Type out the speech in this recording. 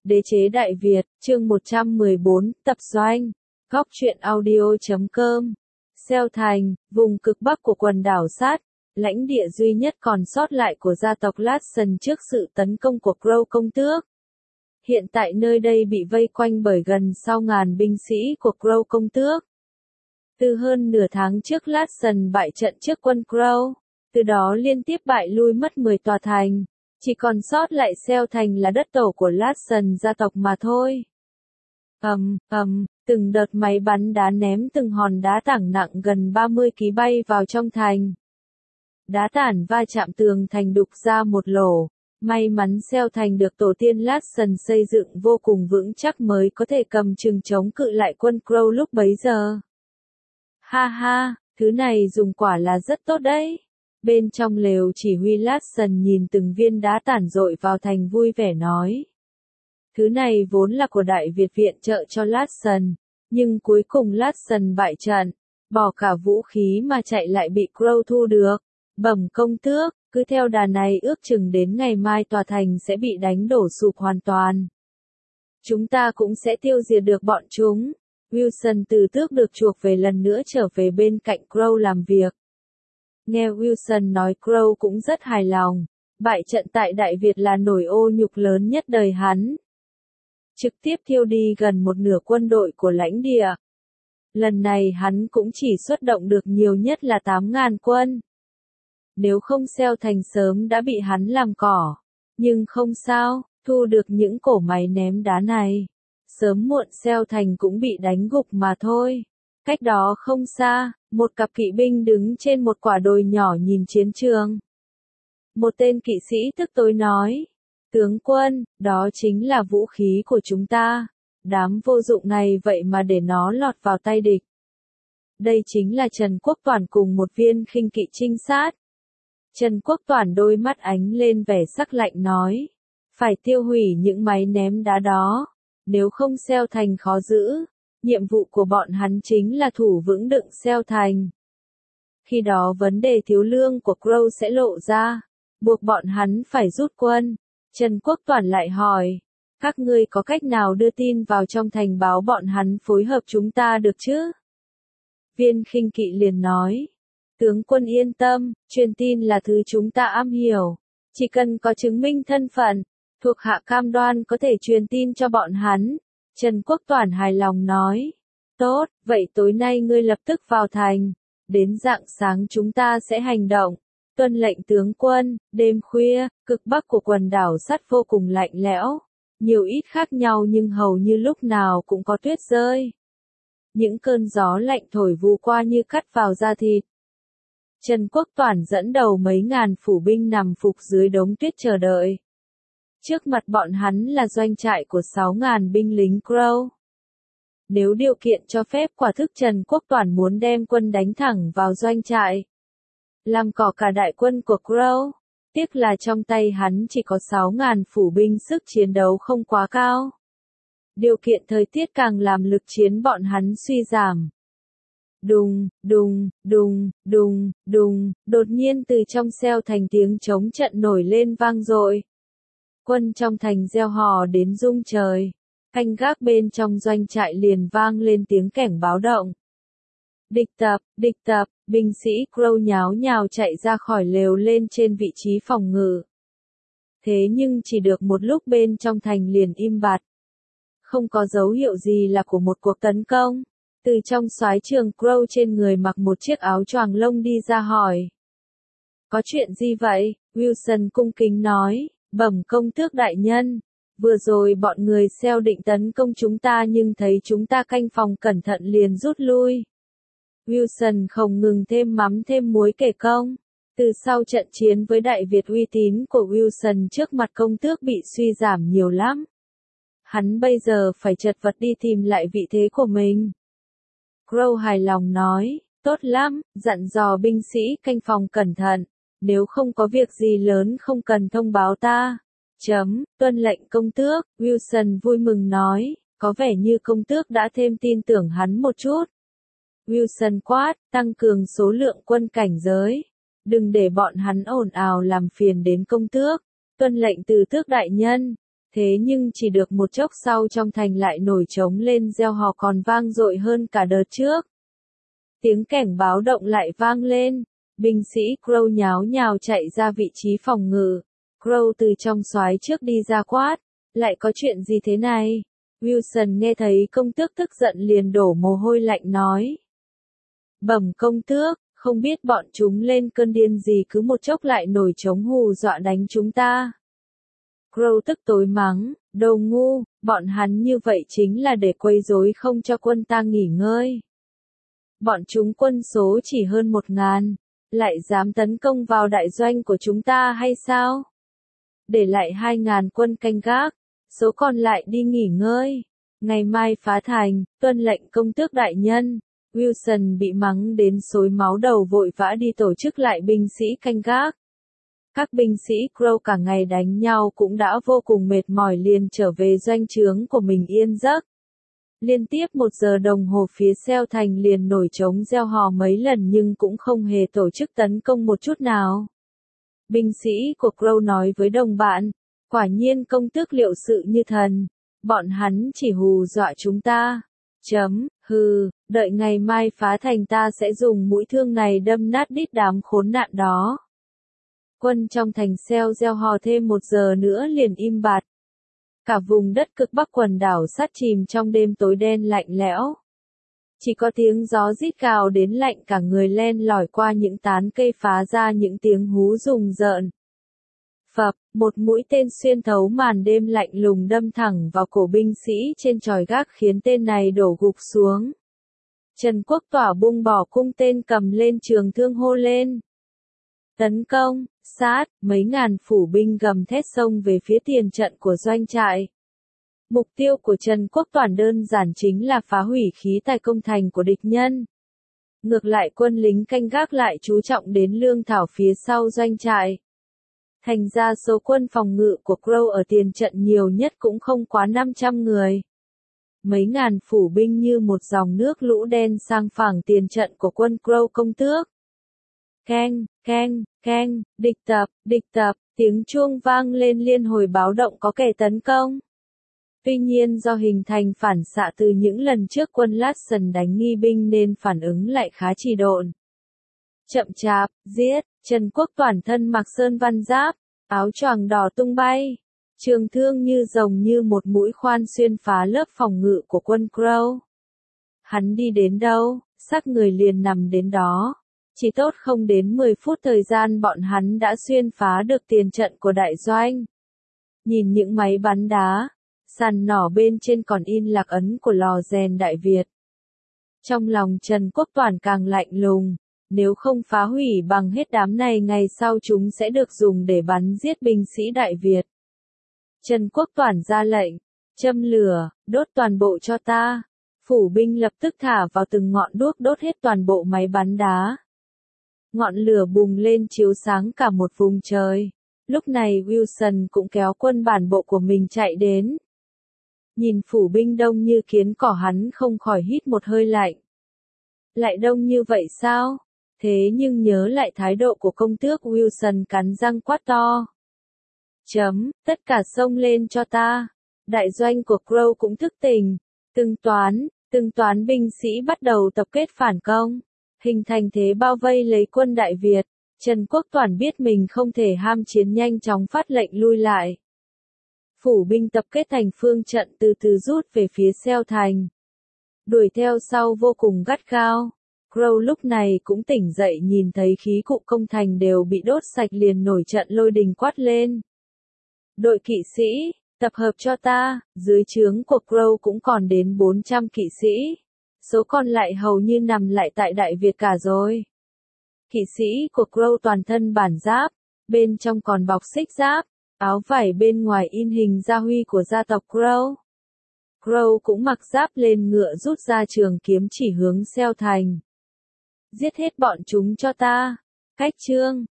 Đế chế Đại Việt, chương 114, tập doanh. Góc truyện audio.com. Xeo Thành, vùng cực bắc của quần đảo Sát, lãnh địa duy nhất còn sót lại của gia tộc Lát Sần trước sự tấn công của Crow công tước. Hiện tại nơi đây bị vây quanh bởi gần 6.000 binh sĩ của Crow công tước. Từ hơn nửa tháng trước Lát Sần bại trận trước quân Crow, từ đó liên tiếp bại lui mất 10 tòa thành. Chỉ còn sót lại Xeo Thành là đất tổ của Lát Sần gia tộc mà thôi. Từng đợt máy bắn đá ném từng hòn đá tảng nặng gần 30 kg bay vào trong thành. Đá tản va chạm tường thành đục ra một lỗ. May mắn Xeo Thành được tổ tiên Lát Sần xây dựng vô cùng vững chắc mới có thể cầm chừng chống cự lại quân Crow lúc bấy giờ. Ha ha, thứ này dùng quả là rất tốt đấy. Bên trong lều chỉ huy Lát Sần nhìn từng viên đá tản dội vào thành vui vẻ nói. Thứ này vốn là của Đại Việt viện trợ cho Lát Sần, nhưng cuối cùng Lát Sần bại trận, bỏ cả vũ khí mà chạy lại bị Crow thu được. Bẩm công tước, cứ theo đà này ước chừng đến ngày mai tòa thành sẽ bị đánh đổ sụp hoàn toàn. Chúng ta cũng sẽ tiêu diệt được bọn chúng. Wilson từ tước được chuộc về lần nữa trở về bên cạnh Crow làm việc. Nghe Wilson nói Crow cũng rất hài lòng. Bại trận tại Đại Việt là nỗi ô nhục lớn nhất đời hắn. Trực tiếp thiêu đi gần một nửa quân đội của lãnh địa. Lần này hắn cũng chỉ xuất động được nhiều nhất là 8.000 quân. Nếu không Xeo Thành sớm đã bị hắn làm cỏ. Nhưng không sao, thu được những cổ máy ném đá này. Sớm muộn Xeo Thành cũng bị đánh gục mà thôi. Cách đó không xa, một cặp kỵ binh đứng trên một quả đồi nhỏ nhìn chiến trường. Một tên kỵ sĩ tức tối nói. Tướng quân, đó chính là vũ khí của chúng ta. Đám vô dụng này vậy mà để nó lọt vào tay địch. Đây chính là Trần Quốc Toản cùng một viên khinh kỵ trinh sát. Trần Quốc Toản đôi mắt ánh lên vẻ sắc lạnh nói. Phải tiêu hủy những máy ném đá đó. Nếu không Xeo Thành khó giữ. Nhiệm vụ của bọn hắn chính là thủ vững đựng Xeo Thành. Khi đó vấn đề thiếu lương của Crow sẽ lộ ra. Buộc bọn hắn phải rút quân. Trần Quốc Toản lại hỏi. Các ngươi có cách nào đưa tin vào trong thành báo bọn hắn phối hợp chúng ta được chứ? Viên khinh kỵ liền nói. Tướng quân yên tâm, truyền tin là thứ chúng ta am hiểu. Chỉ cần có chứng minh thân phận, thuộc hạ cam đoan có thể truyền tin cho bọn hắn. Trần Quốc Toản hài lòng nói. Tốt, vậy tối nay ngươi lập tức vào thành. Đến rạng sáng chúng ta sẽ hành động. Tuân lệnh tướng quân. Đêm khuya, cực bắc của quần đảo Sắt vô cùng lạnh lẽo. Nhiều ít khác nhau nhưng hầu như lúc nào cũng có tuyết rơi. Những cơn gió lạnh thổi vù qua như cắt vào da thịt. Trần Quốc Toản dẫn đầu mấy ngàn phủ binh nằm phục dưới đống tuyết chờ đợi. Trước mặt bọn hắn là doanh trại của 6.000 binh lính Crow. Nếu điều kiện cho phép quả thức Trần Quốc Toản muốn đem quân đánh thẳng vào doanh trại. Làm cỏ cả đại quân của Crow. Tiếc là trong tay hắn chỉ có 6.000 phủ binh sức chiến đấu không quá cao. Điều kiện thời tiết càng làm lực chiến bọn hắn suy giảm. Đùng, đột nhiên từ trong Xeo Thành tiếng trống trận nổi lên vang dội. Quân trong thành reo hò đến rung trời. Canh gác bên trong doanh trại liền vang lên tiếng cảnh báo động. Địch tập, binh sĩ Crow nháo nhào chạy ra khỏi lều lên trên vị trí phòng ngự. Thế nhưng chỉ được một lúc bên trong thành liền im bặt. Không có dấu hiệu gì là của một cuộc tấn công. Từ trong soái trường Crow trên người mặc một chiếc áo choàng lông đi ra hỏi. Có chuyện gì vậy? Wilson cung kính nói. Bẩm công tước đại nhân. Vừa rồi bọn người Xeo định tấn công chúng ta nhưng thấy chúng ta canh phòng cẩn thận liền rút lui. Wilson không ngừng thêm mắm thêm muối kể công. Từ sau trận chiến với Đại Việt uy tín của Wilson trước mặt công tước bị suy giảm nhiều lắm. Hắn bây giờ phải chật vật đi tìm lại vị thế của mình. Crow hài lòng nói, tốt lắm, dặn dò binh sĩ canh phòng cẩn thận. Nếu không có việc gì lớn không cần thông báo ta. Tuân lệnh công tước, Wilson vui mừng nói, có vẻ như công tước đã thêm tin tưởng hắn một chút. Wilson quát, tăng cường số lượng quân cảnh giới. Đừng để bọn hắn ồn ào làm phiền đến công tước. Tuân lệnh từ tước đại nhân. Thế nhưng chỉ được một chốc sau trong thành lại nổi trống lên reo hò còn vang dội hơn cả đợt trước. Tiếng cảnh báo động lại vang lên, binh sĩ Crow nháo nhào chạy ra vị trí phòng ngự. Crow từ trong soái trước đi ra quát, lại có chuyện gì thế này? Wilson nghe thấy công tước tức giận liền đổ mồ hôi lạnh nói. Bẩm công tước, không biết bọn chúng lên cơn điên gì cứ một chốc lại nổi trống hù dọa đánh chúng ta. Crow tức tối mắng, đồ ngu, bọn hắn như vậy chính là để quấy rối không cho quân ta nghỉ ngơi. Bọn chúng quân số chỉ hơn 1.000, lại dám tấn công vào đại doanh của chúng ta hay sao? Để lại 2.000 quân canh gác, số còn lại đi nghỉ ngơi. Ngày mai phá thành, tuân lệnh công tước đại nhân. Wilson bị mắng đến xối máu đầu vội vã đi tổ chức lại binh sĩ canh gác. Các binh sĩ Crow cả ngày đánh nhau cũng đã vô cùng mệt mỏi liền trở về doanh trướng của mình yên giấc. Liên tiếp 1 giờ đồng hồ phía Xeo Thành liền nổi trống reo hò mấy lần nhưng cũng không hề tổ chức tấn công một chút nào. Binh sĩ của Crow nói với đồng bạn, quả nhiên công tước liệu sự như thần, bọn hắn chỉ hù dọa chúng ta. Hừ, đợi ngày mai phá thành ta sẽ dùng mũi thương này đâm nát đít đám khốn nạn đó. Quân trong thành Xeo reo hò thêm 1 giờ nữa liền im bặt. Cả vùng đất cực bắc quần đảo sát chìm trong đêm tối đen lạnh lẽo. Chỉ có tiếng gió rít gào đến lạnh cả người len lỏi qua những tán cây phá ra những tiếng hú rùng rợn. Phập, một mũi tên xuyên thấu màn đêm lạnh lùng đâm thẳng vào cổ binh sĩ trên chòi gác khiến tên này đổ gục xuống. Trần Quốc Tỏa bung bỏ cung tên cầm lên trường thương hô lên. Tấn công, sát, mấy ngàn phủ binh gầm thét xông về phía tiền trận của doanh trại. Mục tiêu của Trần Quốc Toản đơn giản chính là phá hủy khí tài công thành của địch nhân. Ngược lại quân lính canh gác lại chú trọng đến lương thảo phía sau doanh trại. Thành ra số quân phòng ngự của Crow ở tiền trận nhiều nhất cũng không quá 500 người. Mấy ngàn phủ binh như một dòng nước lũ đen sang phẳng tiền trận của quân Crow công tước. Keng, keng, keng, địch tập, tiếng chuông vang lên liên hồi báo động có kẻ tấn công. Tuy nhiên do hình thành phản xạ từ những lần trước quân Lawson đánh nghi binh nên phản ứng lại khá trì độn. Chậm chạp, giết, Trần Quốc Toản thân mặc sơn văn giáp, áo choàng đỏ tung bay. Trường thương như rồng như một mũi khoan xuyên phá lớp phòng ngự của quân Crow. Hắn đi đến đâu, xác người liền nằm đến đó. Chỉ tốt không đến 10 phút thời gian bọn hắn đã xuyên phá được tiền trận của đại doanh. Nhìn những máy bắn đá, sàn nỏ bên trên còn in lạc ấn của lò rèn Đại Việt. Trong lòng Trần Quốc Toản càng lạnh lùng, nếu không phá hủy bằng hết đám này ngày sau chúng sẽ được dùng để bắn giết binh sĩ Đại Việt. Trần Quốc Toản ra lệnh, châm lửa, đốt toàn bộ cho ta. Phủ binh lập tức thả vào từng ngọn đuốc đốt hết toàn bộ máy bắn đá. Ngọn lửa bùng lên chiếu sáng cả một vùng trời. Lúc này Wilson cũng kéo quân bản bộ của mình chạy đến. Nhìn phủ binh đông như kiến cỏ hắn không khỏi hít một hơi lạnh. Lại đông như vậy sao? Thế nhưng nhớ lại thái độ của công tước Wilson cắn răng quát to. Tất cả xông lên cho ta. Đại doanh của Crow cũng thức tỉnh. Từng toán binh sĩ bắt đầu tập kết phản công. Hình thành thế bao vây lấy quân Đại Việt. Trần Quốc Toản biết mình không thể ham chiến nhanh chóng phát lệnh lui lại. Phủ binh tập kết thành phương trận từ từ rút về phía Xeo Thành. Đuổi theo sau vô cùng gắt gao. Crow lúc này cũng tỉnh dậy nhìn thấy khí cụ công thành đều bị đốt sạch liền nổi trận lôi đình quát lên. Đội kỵ sĩ, tập hợp cho ta, dưới trướng của Crow cũng còn đến 400 kỵ sĩ. Số còn lại hầu như nằm lại tại Đại Việt cả rồi. Kỵ sĩ của Crow toàn thân bản giáp, bên trong còn bọc xích giáp, áo vải bên ngoài in hình gia huy của gia tộc Crow. Crow cũng mặc giáp lên ngựa rút ra trường kiếm chỉ hướng Xeo Thành. Giết hết bọn chúng cho ta. Cách chương